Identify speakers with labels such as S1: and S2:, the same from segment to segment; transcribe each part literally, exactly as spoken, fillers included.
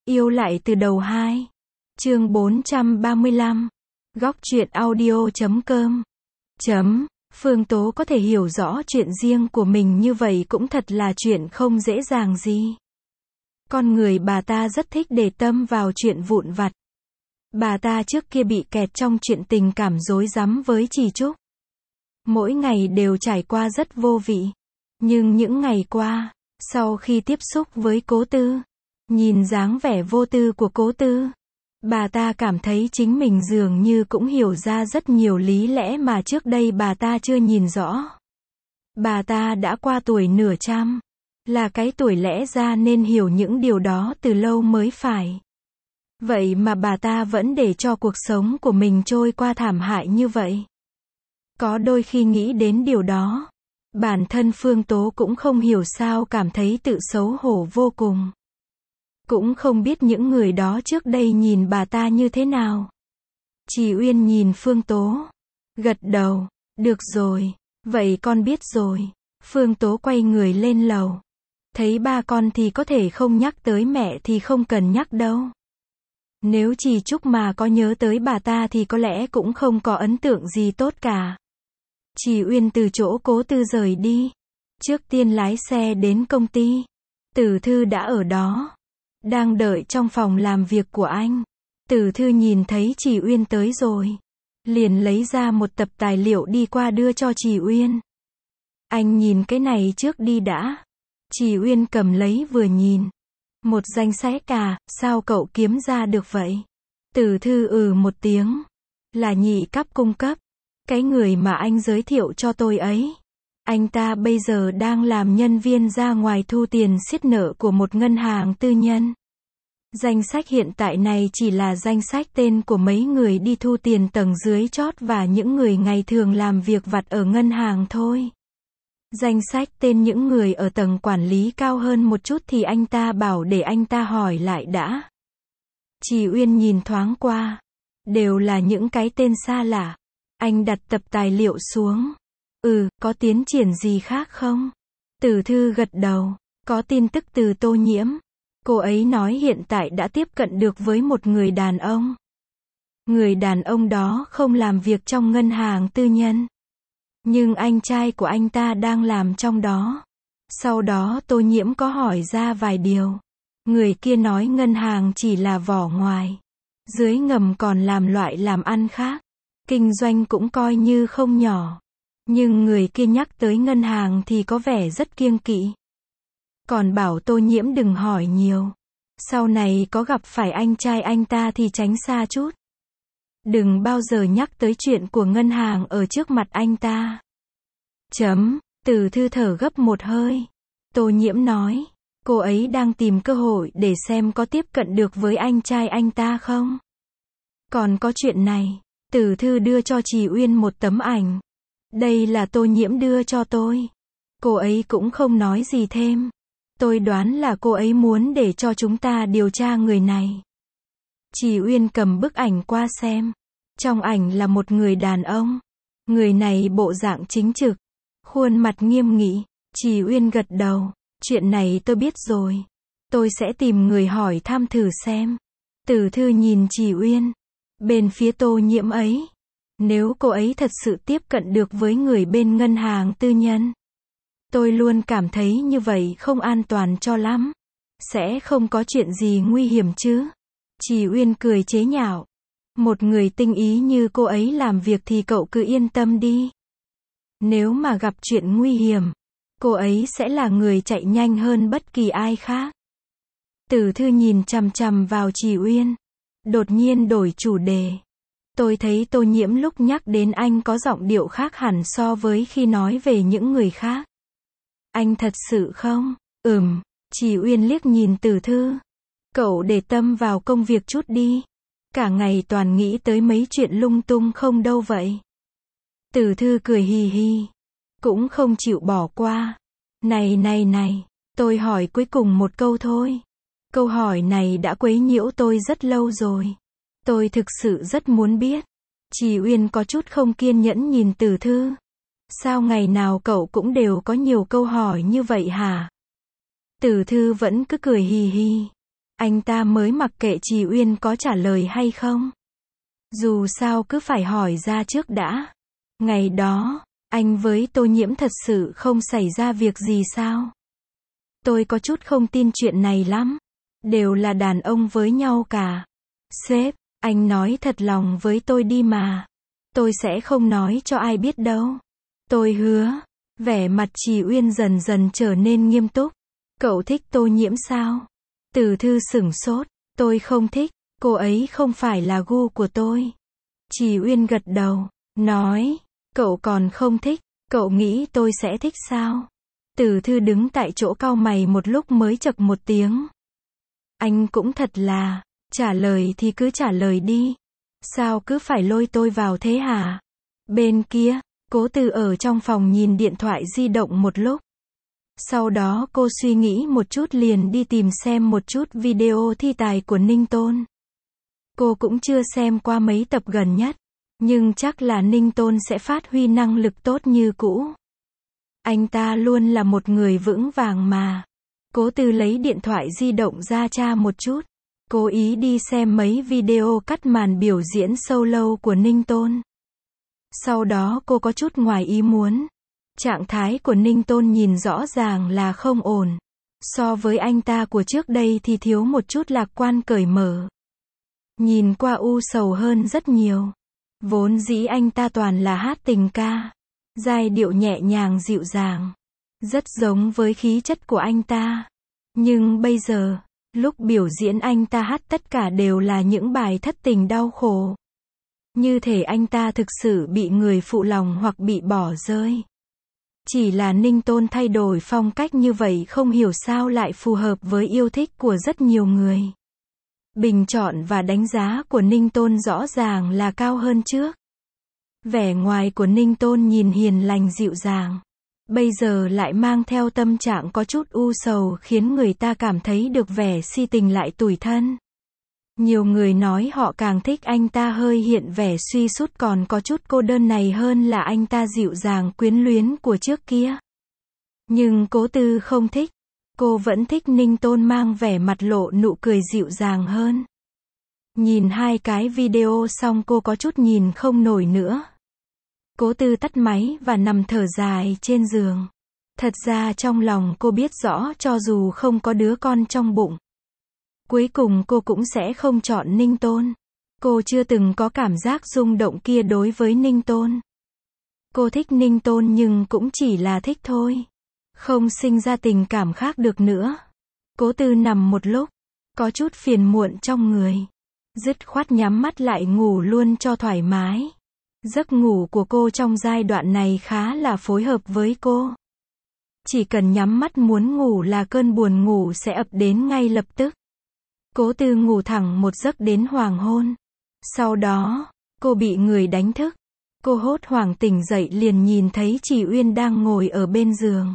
S1: Yêu lại từ đầu hai. Chương bốn trăm ba mươi lăm. Góc truyện audio chấm com. Chấm. Phương Tố có thể hiểu rõ chuyện riêng của mình như vậy cũng thật là chuyện không dễ dàng gì. Con người bà ta rất thích để tâm vào chuyện vụn vặt. Bà ta trước kia bị kẹt trong chuyện tình cảm rối rắm với Trì Trúc. Mỗi ngày đều trải qua rất vô vị. Nhưng những ngày qua, sau khi tiếp xúc với Cố Tư, nhìn dáng vẻ vô tư của Cố Tư, bà ta cảm thấy chính mình dường như cũng hiểu ra rất nhiều lý lẽ mà trước đây bà ta chưa nhìn rõ. Bà ta đã qua tuổi nửa trăm, là cái tuổi lẽ ra nên hiểu những điều đó từ lâu mới phải. Vậy mà bà ta vẫn để cho cuộc sống của mình trôi qua thảm hại như vậy. Có đôi khi nghĩ đến điều đó, bản thân Phương Tố cũng không hiểu sao cảm thấy tự xấu hổ vô cùng. Cũng không biết những người đó trước đây nhìn bà ta như thế nào. Trì Uyên nhìn Phương Tố, gật đầu, được rồi, vậy con biết rồi. Phương Tố quay người lên lầu. Thấy ba con thì có thể không nhắc tới mẹ thì không cần nhắc đâu. Nếu Trì Trúc mà có nhớ tới bà ta thì có lẽ cũng không có ấn tượng gì tốt cả. Trì Uyên từ chỗ Cố Tư rời đi. Trước tiên lái xe đến công ty. Tử Thư đã ở đó. Đang đợi trong phòng làm việc của anh. Tử Thư nhìn thấy Trì Uyên tới rồi. Liền lấy ra một tập tài liệu đi qua đưa cho Trì Uyên. Anh nhìn cái này trước đi đã. Trì Uyên cầm lấy vừa nhìn. Một danh sách à, sao cậu kiếm ra được vậy? Tử Thư ừ một tiếng. Là nhị cấp cung cấp. Cái người mà anh giới thiệu cho tôi ấy. Anh ta bây giờ đang làm nhân viên ra ngoài thu tiền xiết nợ của một ngân hàng tư nhân. Danh sách hiện tại này chỉ là danh sách tên của mấy người đi thu tiền tầng dưới chót và những người ngày thường làm việc vặt ở ngân hàng thôi. Danh sách tên những người ở tầng quản lý cao hơn một chút thì anh ta bảo để anh ta hỏi lại đã. Trì Uyên nhìn thoáng qua. Đều là những cái tên xa lạ. Anh đặt tập tài liệu xuống. Ừ, có tiến triển gì khác không? Tử Thư gật đầu. Có tin tức từ Tô Nhiễm. Cô ấy nói hiện tại đã tiếp cận được với một người đàn ông. Người đàn ông đó không làm việc trong ngân hàng tư nhân. Nhưng anh trai của anh ta đang làm trong đó. Sau đó Tô Nhiễm có hỏi ra vài điều. Người kia nói ngân hàng chỉ là vỏ ngoài. Dưới ngầm còn làm loại làm ăn khác. Kinh doanh cũng coi như không nhỏ. Nhưng người kia nhắc tới ngân hàng thì có vẻ rất kiêng kỵ. Còn bảo Tô Nhiễm đừng hỏi nhiều. Sau này có gặp phải anh trai anh ta thì tránh xa chút. Đừng bao giờ nhắc tới chuyện của ngân hàng ở trước mặt anh ta. Chấm. Tử Thư thở gấp một hơi. Tô Nhiễm nói. Cô ấy đang tìm cơ hội để xem có tiếp cận được với anh trai anh ta không. Còn có chuyện này. Tử Thư đưa cho Trì Uyên một tấm ảnh. Đây là Tô Nhiễm đưa cho tôi. Cô ấy cũng không nói gì thêm. Tôi đoán là cô ấy muốn để cho chúng ta điều tra người này. Trì Uyên cầm bức ảnh qua xem. Trong ảnh là một người đàn ông. Người này bộ dạng chính trực. Khuôn mặt nghiêm nghị. Trì Uyên gật đầu. Chuyện này tôi biết rồi. Tôi sẽ tìm người hỏi thăm thử xem. Tử Thư nhìn Trì Uyên. Bên phía Tô Nhiễm ấy. Nếu cô ấy thật sự tiếp cận được với người bên ngân hàng tư nhân. Tôi luôn cảm thấy như vậy không an toàn cho lắm. Sẽ không có chuyện gì nguy hiểm chứ. Trì Uyên cười chế nhạo. Một người tinh ý như cô ấy làm việc thì cậu cứ yên tâm đi. Nếu mà gặp chuyện nguy hiểm, cô ấy sẽ là người chạy nhanh hơn bất kỳ ai khác. Tử Thư nhìn chằm chằm vào Trì Uyên. Đột nhiên đổi chủ đề. Tôi thấy Tô Nhiễm lúc nhắc đến anh có giọng điệu khác hẳn so với khi nói về những người khác. Anh thật sự không? Ừm. Trì Uyên liếc nhìn Tử Thư. Cậu để tâm vào công việc chút đi. Cả ngày toàn nghĩ tới mấy chuyện lung tung không đâu vậy. Tử Thư cười hì hì. Cũng không chịu bỏ qua. Này này này. Tôi hỏi cuối cùng một câu thôi. Câu hỏi này đã quấy nhiễu tôi rất lâu rồi. Tôi thực sự rất muốn biết. Trì Uyên có chút không kiên nhẫn nhìn Tử Thư. Sao ngày nào cậu cũng đều có nhiều câu hỏi như vậy hả? Tử Thư vẫn cứ cười hì hì. Anh ta mới mặc kệ Trì Uyên có trả lời hay không. Dù sao cứ phải hỏi ra trước đã. Ngày đó, anh với Tô Nhiễm thật sự không xảy ra việc gì sao? Tôi có chút không tin chuyện này lắm. Đều là đàn ông với nhau cả. Sếp, anh nói thật lòng với tôi đi mà. Tôi sẽ không nói cho ai biết đâu. Tôi hứa. Vẻ mặt Trì Uyên dần dần trở nên nghiêm túc. Cậu thích Tô Nhiễm sao? Từ Thư sửng sốt. Tôi không thích. Cô ấy không phải là gu của tôi. Trì Uyên gật đầu. Nói. Cậu còn không thích. Cậu nghĩ tôi sẽ thích sao? Từ Thư đứng tại chỗ cau mày một lúc mới chậc một tiếng. Anh cũng thật là. Trả lời thì cứ trả lời đi. Sao cứ phải lôi tôi vào thế hả? Bên kia, Cố Tư ở trong phòng nhìn điện thoại di động một lúc. Sau đó cô suy nghĩ một chút liền đi tìm xem một chút video thi tài của Ninh Tôn. Cô cũng chưa xem qua mấy tập gần nhất. Nhưng chắc là Ninh Tôn sẽ phát huy năng lực tốt như cũ. Anh ta luôn là một người vững vàng mà. Cố Tư lấy điện thoại di động ra tra một chút. Cố ý đi xem mấy video cắt màn biểu diễn solo của Ninh Tôn. Sau đó cô có chút ngoài ý muốn. Trạng thái của Ninh Tôn nhìn rõ ràng là không ổn. So với anh ta của trước đây thì thiếu một chút lạc quan cởi mở. Nhìn qua u sầu hơn rất nhiều. Vốn dĩ anh ta toàn là hát tình ca. Giai điệu nhẹ nhàng dịu dàng. Rất giống với khí chất của anh ta. Nhưng bây giờ, lúc biểu diễn anh ta hát tất cả đều là những bài thất tình đau khổ. Như thể anh ta thực sự bị người phụ lòng hoặc bị bỏ rơi. Chỉ là Ninh Tôn thay đổi phong cách như vậy không hiểu sao lại phù hợp với yêu thích của rất nhiều người. Bình chọn và đánh giá của Ninh Tôn rõ ràng là cao hơn trước. Vẻ ngoài của Ninh Tôn nhìn hiền lành dịu dàng. Bây giờ lại mang theo tâm trạng có chút u sầu khiến người ta cảm thấy được vẻ si tình lại tủi thân. Nhiều người nói họ càng thích anh ta hơi hiện vẻ suy sút còn có chút cô đơn này hơn là anh ta dịu dàng quyến luyến của trước kia. Nhưng Cố Tư không thích. Cô vẫn thích Ninh Tôn mang vẻ mặt lộ nụ cười dịu dàng hơn. Nhìn hai cái video xong cô có chút nhìn không nổi nữa. Cố Tư tắt máy và nằm thở dài trên giường. Thật ra trong lòng cô biết rõ cho dù không có đứa con trong bụng, cuối cùng cô cũng sẽ không chọn Ninh Tôn. Cô chưa từng có cảm giác rung động kia đối với Ninh Tôn. Cô thích Ninh Tôn nhưng cũng chỉ là thích thôi. Không sinh ra tình cảm khác được nữa. Cố Tư nằm một lúc, có chút phiền muộn trong người. Dứt khoát nhắm mắt lại ngủ luôn cho thoải mái. Giấc ngủ của cô trong giai đoạn này khá là phối hợp với cô. Chỉ cần nhắm mắt muốn ngủ là cơn buồn ngủ sẽ ập đến ngay lập tức. Cố Tư ngủ thẳng một giấc đến hoàng hôn. Sau đó, cô bị người đánh thức. Cô hốt hoảng tỉnh dậy liền nhìn thấy Trì Uyên đang ngồi ở bên giường.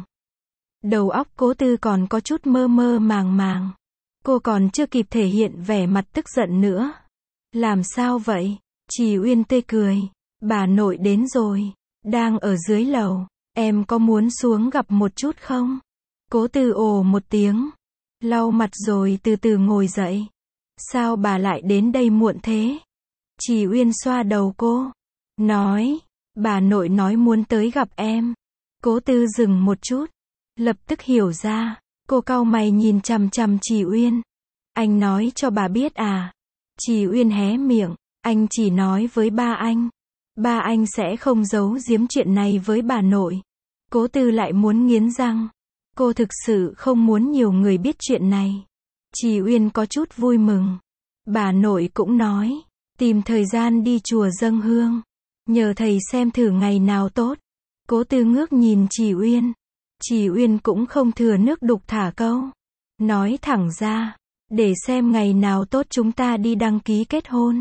S1: Đầu óc Cố Tư còn có chút mơ mơ màng màng. Cô còn chưa kịp thể hiện vẻ mặt tức giận nữa. Làm sao vậy? Trì Uyên tươi cười. Bà nội đến rồi. Đang ở dưới lầu. Em có muốn xuống gặp một chút không? Cố Tư ồ một tiếng. Lau mặt rồi từ từ ngồi dậy. Sao bà lại đến đây muộn thế? Trì Uyên xoa đầu cô. Nói. Bà nội nói muốn tới gặp em. Cố Tư dừng một chút. Lập tức hiểu ra. Cô cau mày nhìn chằm chằm Trì Uyên. Anh nói cho bà biết à? Trì Uyên hé miệng. Anh chỉ nói với ba anh. Ba anh sẽ không giấu giếm chuyện này với bà nội. Cố Tư lại muốn nghiến răng. Cô thực sự không muốn nhiều người biết chuyện này. Trì Uyên có chút vui mừng. Bà nội cũng nói. Tìm thời gian đi chùa dâng hương. Nhờ thầy xem thử ngày nào tốt. Cố Tư ngước nhìn Trì Uyên. Trì Uyên cũng không thừa nước đục thả câu. Nói thẳng ra. Để xem ngày nào tốt chúng ta đi đăng ký kết hôn.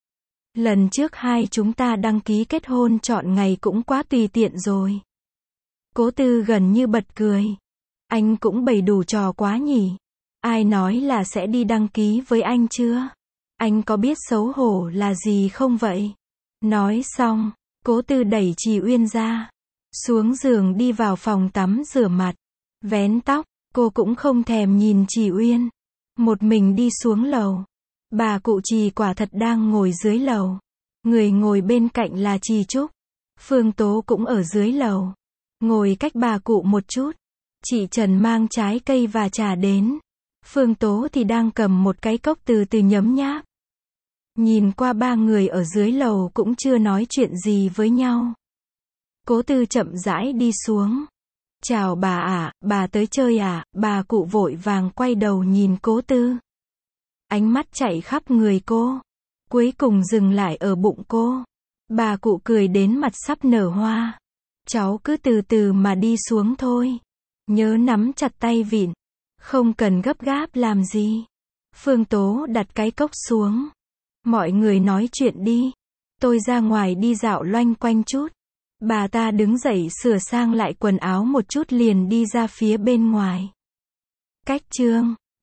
S1: Lần trước hai chúng ta đăng ký kết hôn chọn ngày cũng quá tùy tiện rồi. Cố Tư gần như bật cười. Anh cũng bày đủ trò quá nhỉ. Ai nói là sẽ đi đăng ký với anh chưa? Anh có biết xấu hổ là gì không vậy? Nói xong, Cố Tư đẩy Trì Uyên ra. Xuống giường đi vào phòng tắm rửa mặt. Vén tóc, cô cũng không thèm nhìn Trì Uyên. Một mình đi xuống lầu. Bà cụ Trì quả thật đang ngồi dưới lầu. Người ngồi bên cạnh là Trì Trúc. Phương Tố cũng ở dưới lầu. Ngồi cách bà cụ một chút. Chị Trần mang trái cây và trà đến. Phương Tố thì đang cầm một cái cốc từ từ nhấm nháp. Nhìn qua ba người ở dưới lầu cũng chưa nói chuyện gì với nhau. Cố Tư chậm rãi đi xuống. Chào bà ạ, bà tới chơi à, bà cụ vội vàng quay đầu nhìn Cố Tư. Ánh mắt chạy khắp người cô. Cuối cùng dừng lại ở bụng cô. Bà cụ cười đến mặt sắp nở hoa. Cháu cứ từ từ mà đi xuống thôi. Nhớ nắm chặt tay vịn. Không cần gấp gáp làm gì. Phương Tố đặt cái cốc xuống. Mọi người nói chuyện đi. Tôi ra ngoài đi dạo loanh quanh chút. Bà ta đứng dậy sửa sang lại quần áo một chút liền đi ra phía bên ngoài. Cách chương